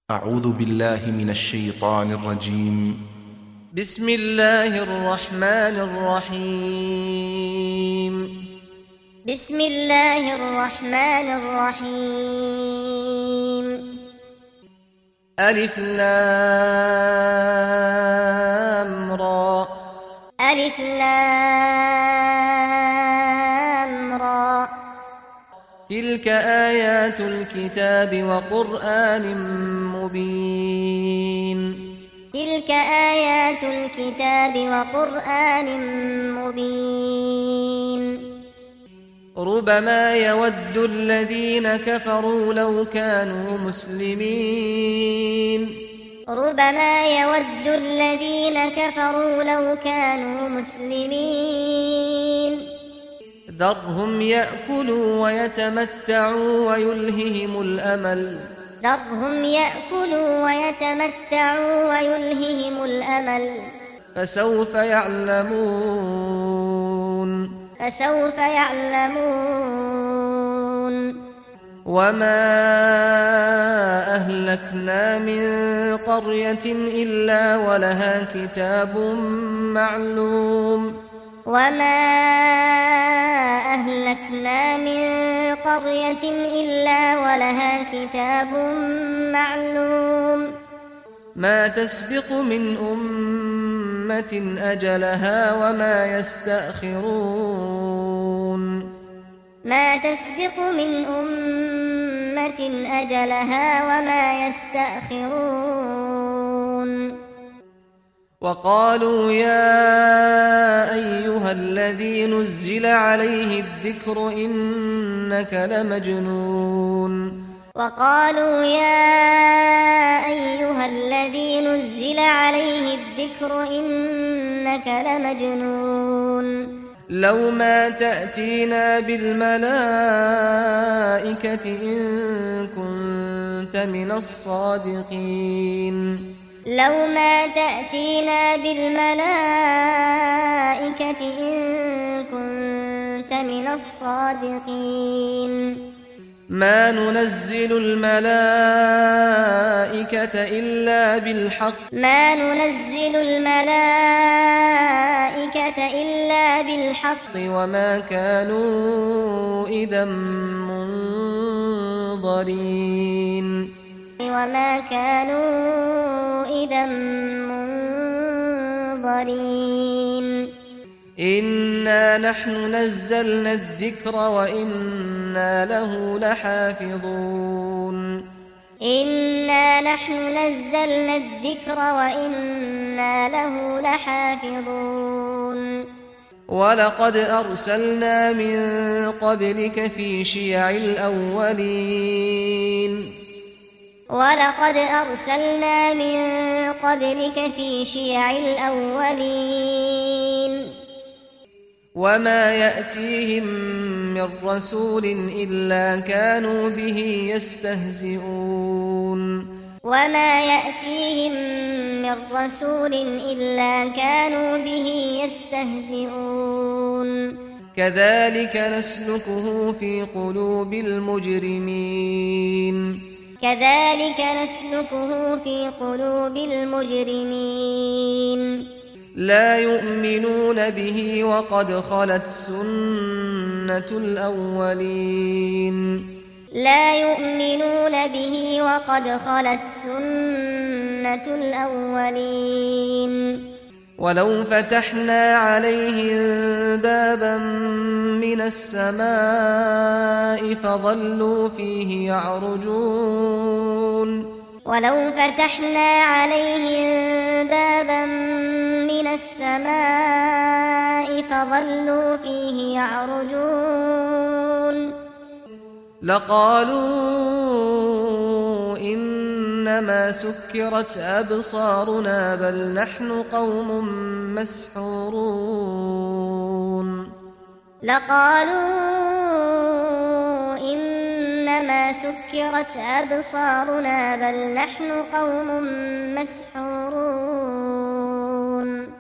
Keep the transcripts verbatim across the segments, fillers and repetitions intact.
أعوذ بالله من الشيطان الرجيم. بسم الله الرحمن الرحيم. بسم الله الرحمن الرحيم. ألف لام را. ألف لام را. تلك آيات الكتاب وقرآن مبين. تلك آيات الكتاب وقرآن مبين. ربما يود الذين كفروا لو كانوا مسلمين. ربما يود الذين كفروا لو كانوا مسلمين. ذرهم يأكلوا ويتمتعوا ويلههم الأمل. ذرهم يأكلوا ويتمتعوا ويلههم الأمل. فسوف يعلمون. فسوف يعلمون. وما أهلكنا من قرية إلا ولها كتاب معلوم. وما أهلكنا من قرية إلا ولها كتاب معلوم. ما تسبق من أمة أجلها وما يستأخرون. ما تسبق من أمة أجلها وما يستأخرون. وقالوا يا أيها الذي نزل عليه الذكر إنك لمجنون. وقالوا يا أيها الذي نزل عليه الذكر إنك لمجنون. لو ما تأتينا بالملائكة إن كنت من الصادقين. لو ما تأتينا بالملائكة إن كنت من الصادقين. ما ننزل الملائكة إلا بالحق. ما ننزل الملائكة إلا بالحق. وما كانوا إذا منظرين. وما كانوا إذا منظرين. إنا نحن نزلنا الذكر وإنا له لحافظون. إنا نحن نزلنا الذكر وإنا له لحافظون. ولقد أرسلنا من قبلك في شيع الأولين. ولقد أرسلنا من قبلك في شيع الأولين. وما يأتيهم من رسول إلا كانوا به يستهزئون. وما يأتيهم من رسول إلا كانوا به يستهزئون. كذلك نسلكه في قلوب المجرمين. كذلك نسلكه في قلوب المجرمين. لا يؤمنون به وقد خلت سنة الأولين. لا يؤمنون به وقد خلت سنة الأولين. ولو فتحنا عليهم بابا من السماء فظلوا فيه يعرجون. ولو فتحنا عليهم بابا من السماء فظلوا فيه يعرجون. لقالوا إنما سكرت أبصارنا بل نحن قوم مسحورون. لقالوا إنما سكرت أبصارنا بل نحن قوم مسحورون.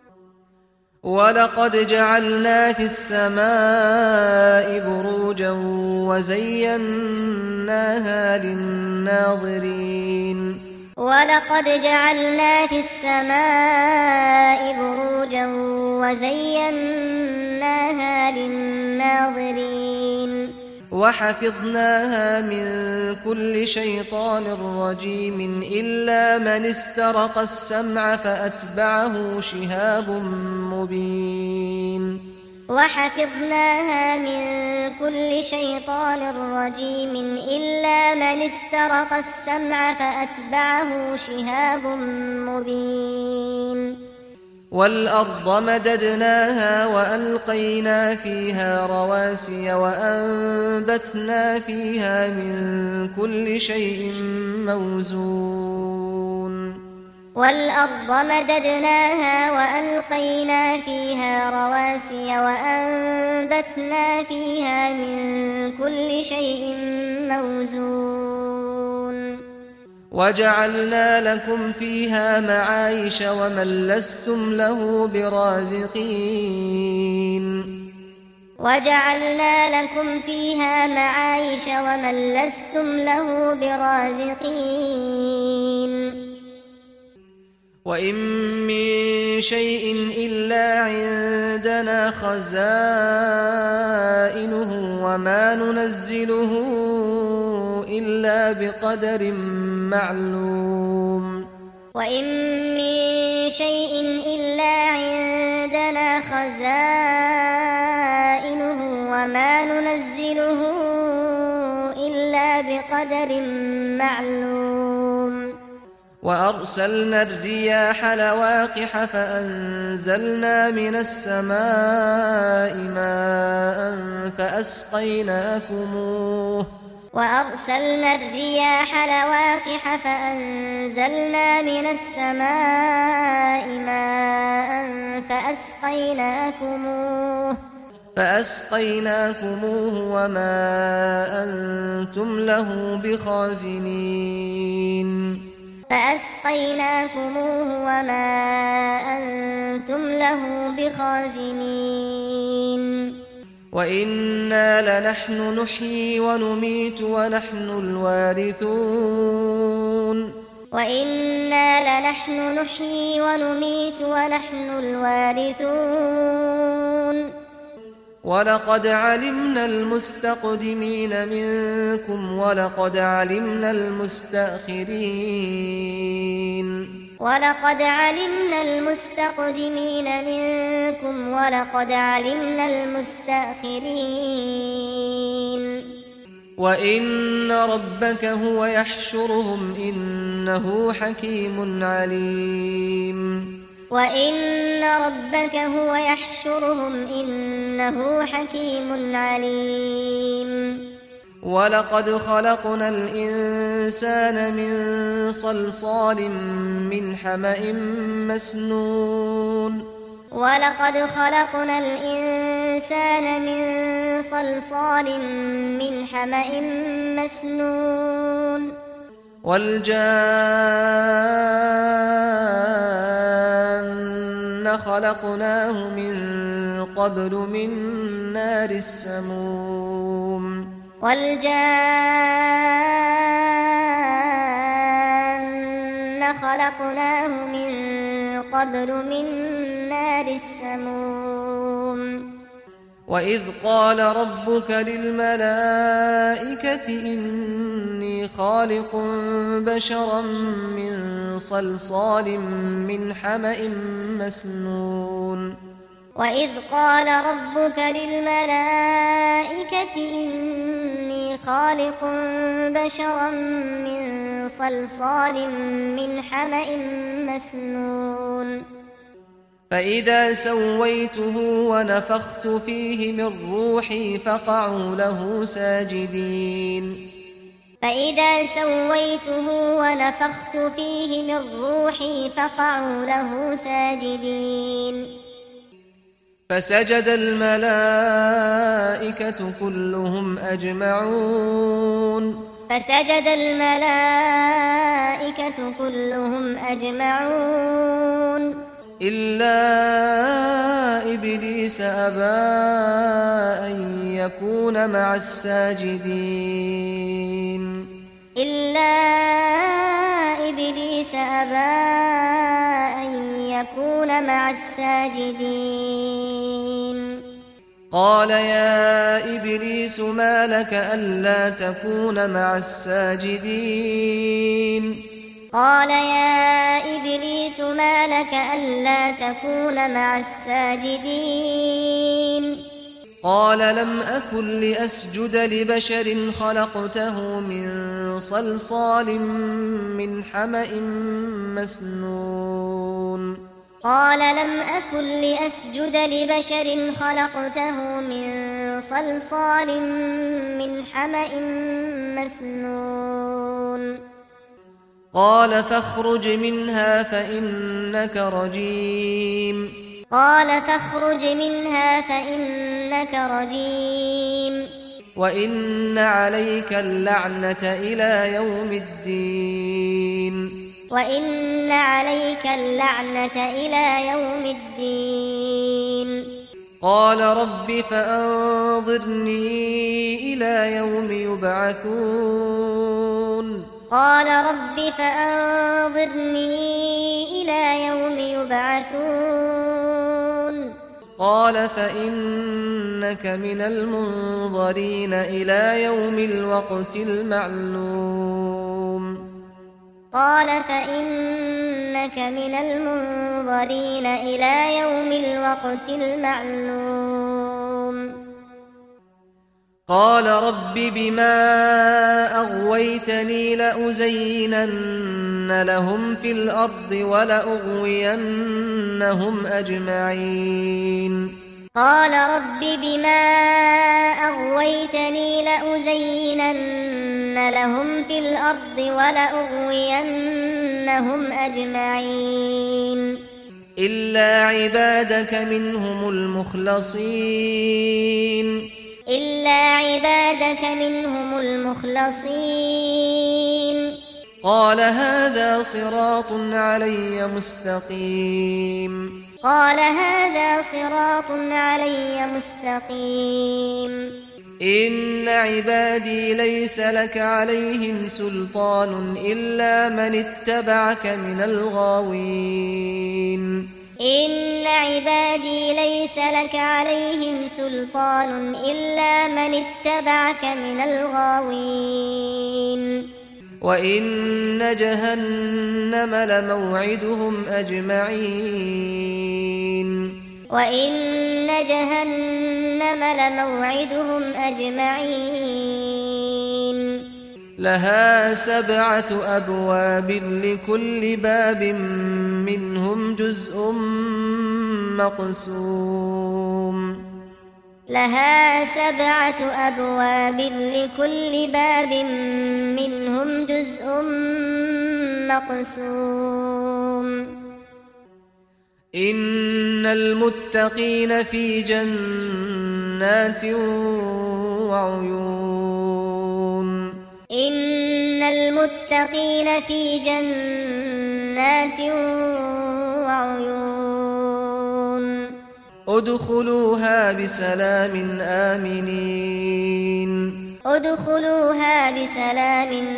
ولقد جعلنا في السماء بروجا وزيناها للناظرين ولقد جعلنا في السماء بروجا وزيناها للناظرين وحفظناها من كل شيطان رجيم إلا من استرق السمع فأتبعه شهاب مبين وحفظناها من كل شيطان رجيم إلا من استرق السمع فأتبعه شهاب مبين والأرض مددناها وألقينا فيها رواسي وأنبتنا فيها من كل شيء موزون والأرض مددناها وألقينا فيها رواسي وأنبتنا فيها من كل شيء موزون وجعلنا لكم فيها معايش ومن لستم له برازقين وجعلنا لكم فيها معايش ومن لستم له برازقين وإن من شيء إلا عندنا خزائنه وما ننزله إلا بقدر معلوم وإن من شيء إلا عندنا خزائنه وما ننزله إلا بقدر معلوم وأرسلنا الرياح لواقح فأنزلنا من السماء ماء فأسقيناكموه وأرسلنا الرياح لواقح فأنزلنا من السماء ماء فأسقيناكموه فأسقيناكموه وما أنتم له بخازنين فأسقيناكموه وما أنتم له بخازنين وإنا لنحن نحيي ونميت ونحن الوارثون وإنا لنحن نحيي ونميت ونحن الوارثون ولقد علمنا المستقدمين منكم ولقد علمنا المستأخرين ولقد علمنا المستقدمين منكم ولقد علمنا المستأخرين وإن ربك هو يحشرهم إنه حكيم عليم وإن ربك هو يحشرهم إنه حكيم عليم ولقد خلقنا الإنسان من صلصال من حمأ مسنون ولقد خلقنا الإنسان من صلصال من حمأ مسنون والجان خلقناه من قبل من نار السموم والجان خلقناه من قبل من نار السموم وإذ قال ربك للملائكة إني خالق بشرا من صلصال من حمأ مسنون وإذ قال ربك للملائكة إني خالق بشرا من صلصال من حمأ مسنون فإذا سويته ونفخت فيه من روحي فقعوا له ساجدين فإذا سويته ونفخت فيه من روحي فقعوا له ساجدين فسجد الملائكة كلهم أجمعون فسجد الملائكة كلهم أجمعون إلا إبليس أبى أن يكون مع الساجدين إلا إبليس إبليس أبى أن يكون مع الساجدين قال يا إبليس ما لك ألا تكون مع الساجدين قال يا إبليس ما لك ألا تكون مع الساجدين قال لم أكن لأسجد لبشر خلقته من صلصال من حمأ مسنون قال لم أكن لأسجد لبشر خلقته من صلصال من حمأ مسنون قال فاخرج منها فإنك رجيم قال فاخرج منها فإنك رجيم وإن عليك اللعنة إلى يوم الدين وإن عليك اللعنة إلى يوم الدين قال رب فأنظرني إلى يوم يبعثون قال رب فأنظرني إلى يوم يبعثون قال فإنك من المنظرين إلى يوم الوقت المعلوم قال فإنك من المنظرين إلى يوم الوقت المعلوم قال رب بما أغويتني لأزينن لهم في الأرض ولأغوينهم أجمعين قال رب بما أغويتني لأزينن لهم في الأرض ولأغوينهم أجمعين إلا عبادك منهم المخلصين إلا عبادك منهم المخلصين قال هذا صراط علي مستقيم قال هذا صراط علي مستقيم إن عبادي ليس لك عليهم سلطان إلا من اتبعك من الغاوين إن عبادي ليس لك عليهم سلطان إلا من اتبعك من الغاوين وإن جهنم لموعدهم أجمعين وإن جهنم لموعدهم أجمعين لها سبعة أبواب لكل باب منهم جزء مقسوم لها سبعة أبواب لكل باب منهم جزء مقسوم إن المتقين في جنات وعيون إن المتقين في جنات وعيون ادخلوها بسلام آمنين ادخلوها بسلام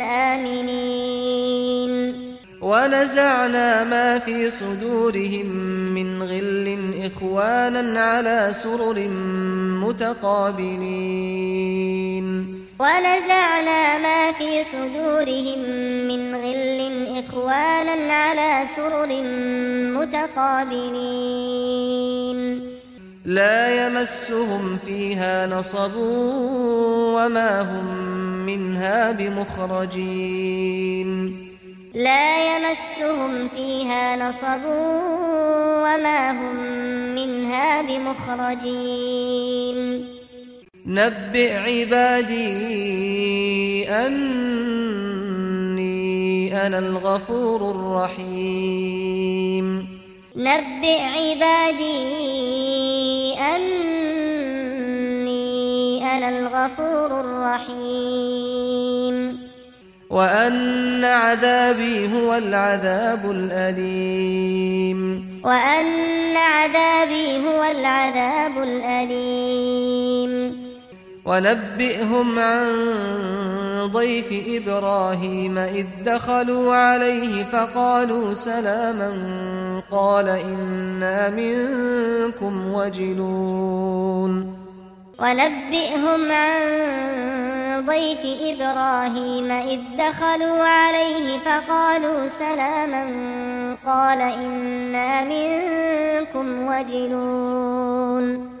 آمنين ونزعنا ما في صدورهم من غل إخوانا على سرر متقابلين ونزعنا ما في صدورهم من غل إخوانا على سرر متقابلين لا يمسهم فيها نصب وما هم منها بمخرجين لا يمسهم فيها نصب وما هم منها بمخرجين نبئ عبادي أني أنا الغفور الرحيم نبئ عبادي أني أنا الغفور الرحيم وأن عذابي هو العذاب الأليم وأن عذابي هو العذاب الأليم ونبئهم عن ضيف إبراهيم إذ دخلوا عليه فقالوا سلاما قال إنا منكم وجلون ونبئهم عن ضيف إبراهيم إذ دخلوا عليه فقالوا سلاما قال إنا منكم وجلون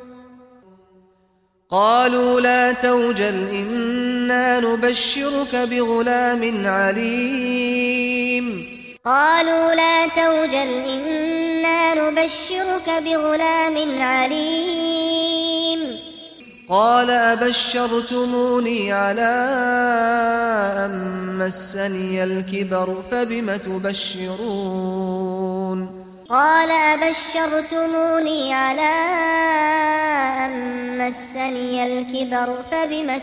قالوا لا توجل إنا نبشرك بغلام عليم قالوا لا توجل إنا نبشرك بغلام عليم قال أبشرتموني على أن مسني الكبر فبم تبشرون قال أبشرتموني على أن مسني الكبر فبم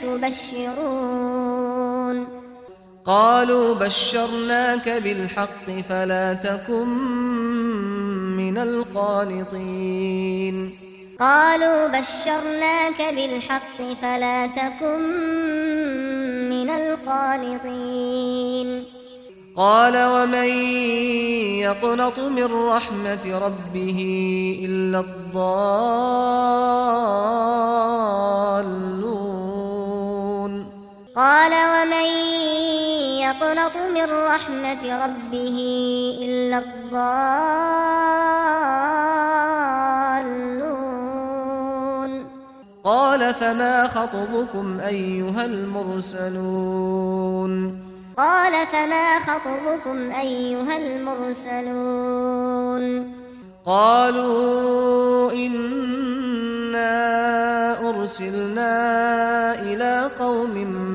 تبشرون قالوا بشرناك بالحق فلا تكن من القانطين قالوا بشرناك بالحق فلا تكن من القانطين قال ومن يقنط من رحمة ربه إلا الضالون قال ومن يقنط من رحمة ربه إلا الضالون قال فما خطبكم أيها المرسلون قال فما خطبكم أيها المرسلون قالوا إنا أرسلنا إلى قوم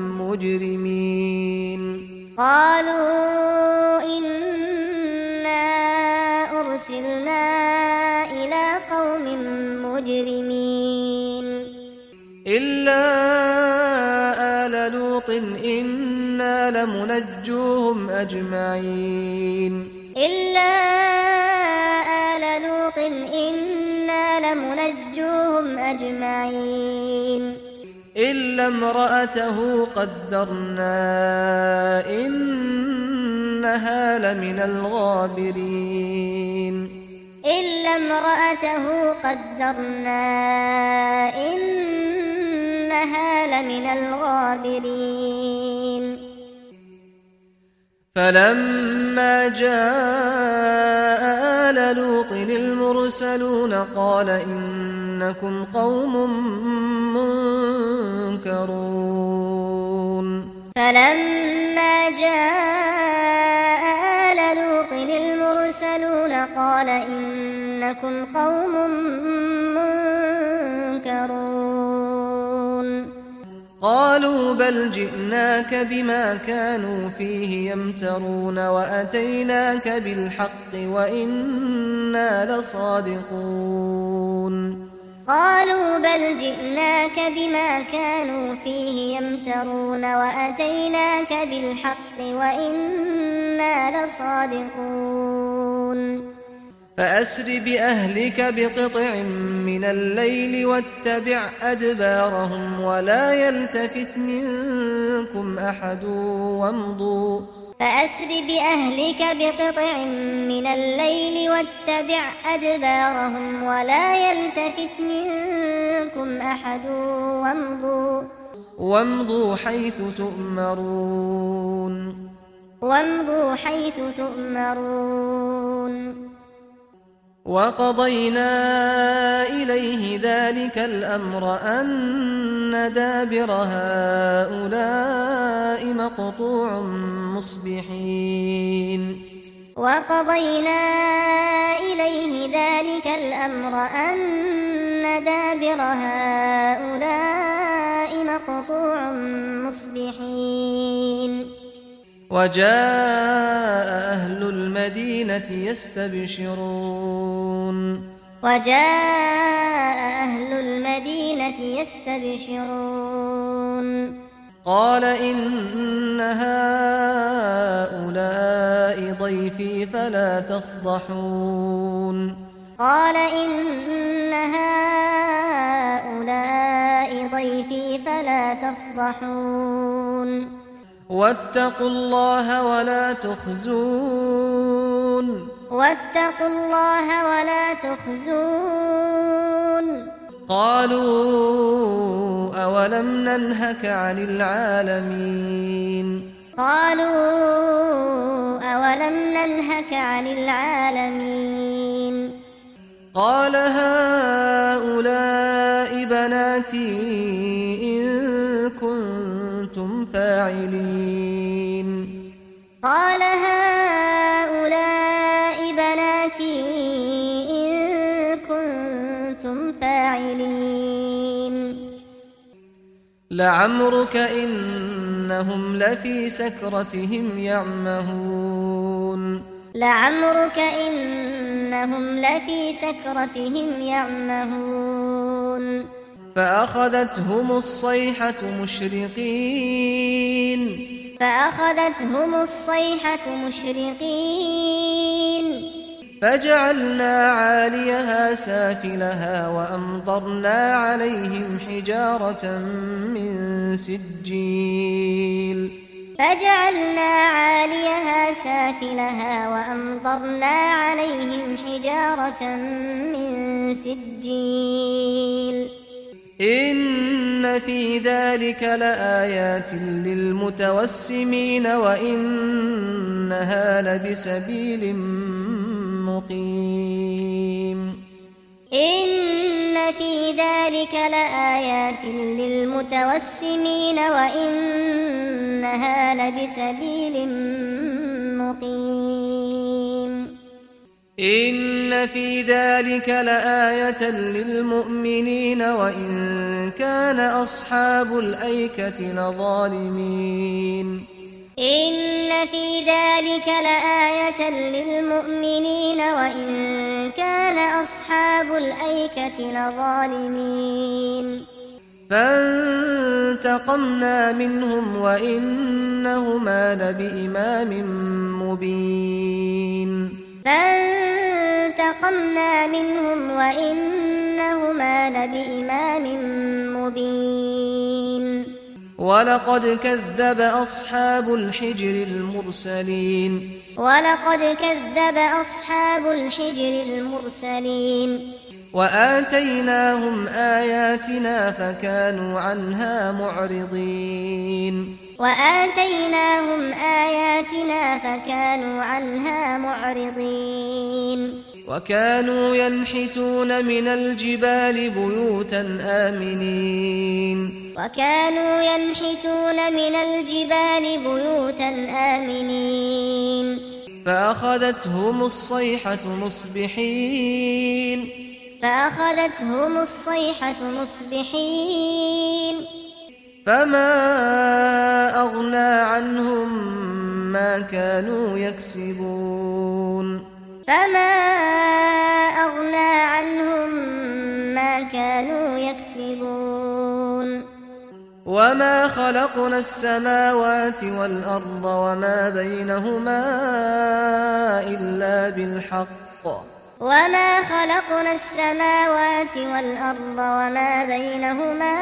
مجرمين قالوا إنا أرسلنا إلى قوم مجرمين إلا آل لوط إنا لمنجوهم أجمعين إلا آل لوط إنا لمنجوهم أجمعين إلا امرأته قدرنا إنها لمن الغابرين إلا امرأته قدرنا إنها لمن الغابرين فلما جاء آل لوط المرسلون قال إنكم قوم منكرون فلما جاء آل لوط المرسلون قال إنكم قوم منكرون قالوا بل جئناك بما كانوا فيه يمترون وأتيناك بالحق وإنا لصادقون قالوا بل جئناك بما كانوا فيه يمترون وأتيناك بالحق وإنا لصادقون فأسر بأهلك بقطع من الليل واتبع أدبارهم ولا يلتفت منكم أحد وامضوا فأسر بأهلك بقطع من الليل واتبع أدبارهم ولا يلتفت منكم أحد وامضوا وامضوا حيث تؤمرون وامضوا حيث تؤمرون وقضينا إليه ذلك الأمر أن دابر هؤلاء مقطوع مصبحين وقضينا إليه ذلك الأمر أن دابر هؤلاء مقطوع مصبحين وجاء أهل المدينة يستبشرون وجاء أهل المدينة يستبشرون قال إن هؤلاء ضيفي فلا تفضحون قال إن هؤلاء ضيفي فلا تفضحون واتقوا الله ولا تخزون واتقوا الله ولا تخزون قالوا أولم ننهك عن العالمين قالوا أولم ننهك عن العالمين قال هؤلاء بناتي إن كنتم فاعلين قال هؤلاء بناتي إن كنتم فاعلين لعمرك إنهم لفي سكرتهم يعمهون لعمرك إنهم لفي سكرتهم يعمهون فأخذتهم الصيحة مشرقين فأخذتهم الصيحة مشرقين فجعلنا عاليها سافلها وأمطرنا عليهم حجارة من سجيل فجعلنا عاليها سافلها وأمطرنا عليهم حجارة من سجيل إن في ذلك لآيات للمتوسمين وإنها لبسبيل مقيم إن في ذلك لآيات للمتوسمين وإنها لبسبيل مقيم إن في ذلك لآية للمؤمنين وإن كان أصحاب الأيكة لظالمين إن في ذلك لآية للمؤمنين وإن كان أصحاب الأيكة لظالمين فانتقمنا منهم وإنهما لبإمام مبين فانتقمنا منهم وإنهما لبإمام مبين ولقد كذب أصحاب الحجر المرسلين ولقد كذب أصحاب الحجر المرسلين وآتيناهم آياتنا فكانوا عنها معرضين وآتيناهم آياتنا فكانوا عنها معرضين وكانوا ينحتون من الجبال بيوتا آمنين وكانوا ينحتون من الجبال بيوتا آمنين فأخذتهم الصيحة مصبحين فأخذتهم الصيحة مصبحين فما أغنى عنهم ما كانوا يكسبون فما أغنى عنهم ما كانوا يكسبون وما خلقنا السماوات والأرض وما بينهما إلا بالحق وما خلقنا السماوات والأرض وما بينهما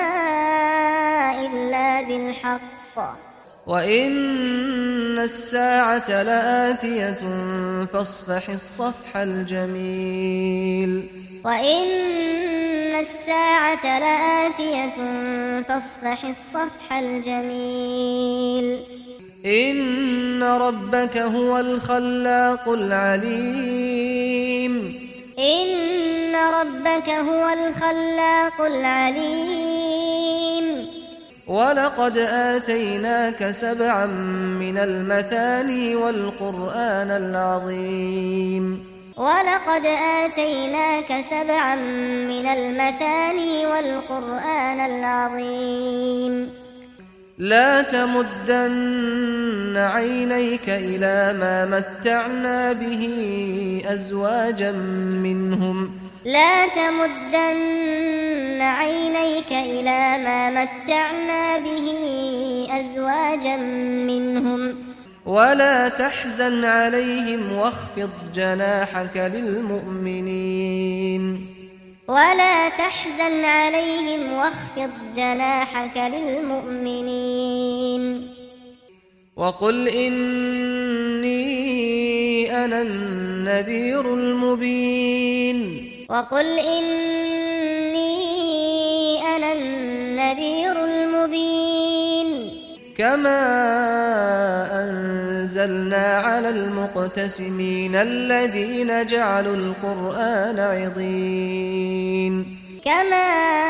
إلا بالحق وإن الساعة لآتية فاصفح الصفح الجميل وإن الساعة لآتية فاصفح الصفح الجميل إن ربك هو الخلاق العليم إن ربك هو الخلاق العليم ولقد آتيناك سبعا من المثاني والقرآن العظيم ولقد آتيناك سبعا من المثاني والقرآن العظيم لا تمدن عينيك إلى ما متعنا به أزواجا منهم لا تمدن عينيك إلى ما متعنا به أزواجا منهم ولا تحزن عليهم واخفض جناحك للمؤمنين ولا تحزن عليهم واخفض جناحك للمؤمنين وقل إني أنا النذير المبين وقل إني أنا النذير المبين كما أنزلنا على المقتسمين الذين جعلوا القرآن عضين كما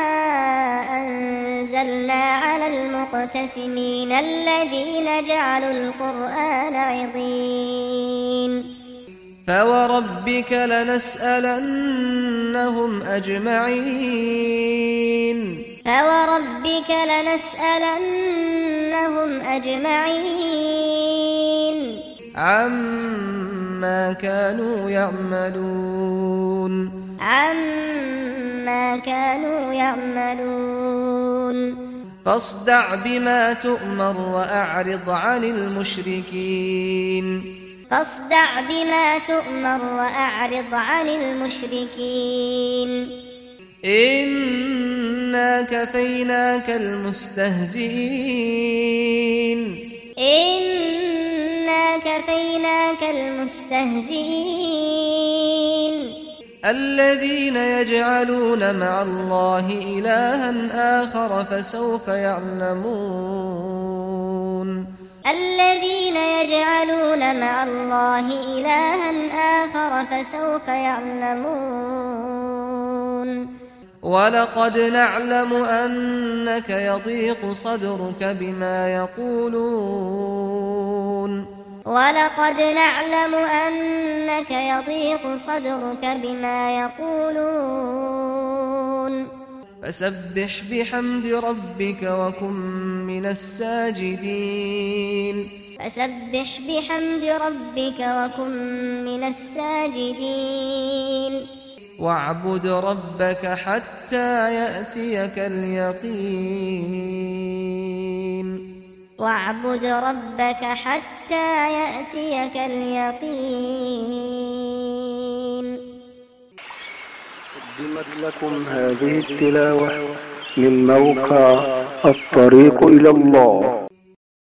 أنزلنا على المقتسمين الذين جعلوا القرآن عضين فوربك لنسألنهم أجمعين فوربك لنسألنهم أجمعين عما كانوا يعملون عما كانوا يعملون فاصدع بما تؤمر وأعرض عن المشركين فاصدع بما تؤمر وأعرض عن المشركين إنا كفيناك المستهزئين إنا كفيناك المستهزئين الذين يجعلون مع الله إلها آخر فسوف يعلمون الذين يجعلون مع الله إلها آخر فسوف يعلمون ولقد نعلم أنك يضيق صدرك بما يقولون ولقد نعلم أنك يضيق صدرك بما يقولون فسبح بحمد ربك وكن من الساجدين فسبح بحمد ربك وكن من الساجدين واعبد ربك حتى يأتيك اليقين واعبد ربك حتى يأتيك اليقين. قدمت لكم هذه التلاوة من موقع الطريق إلى الله.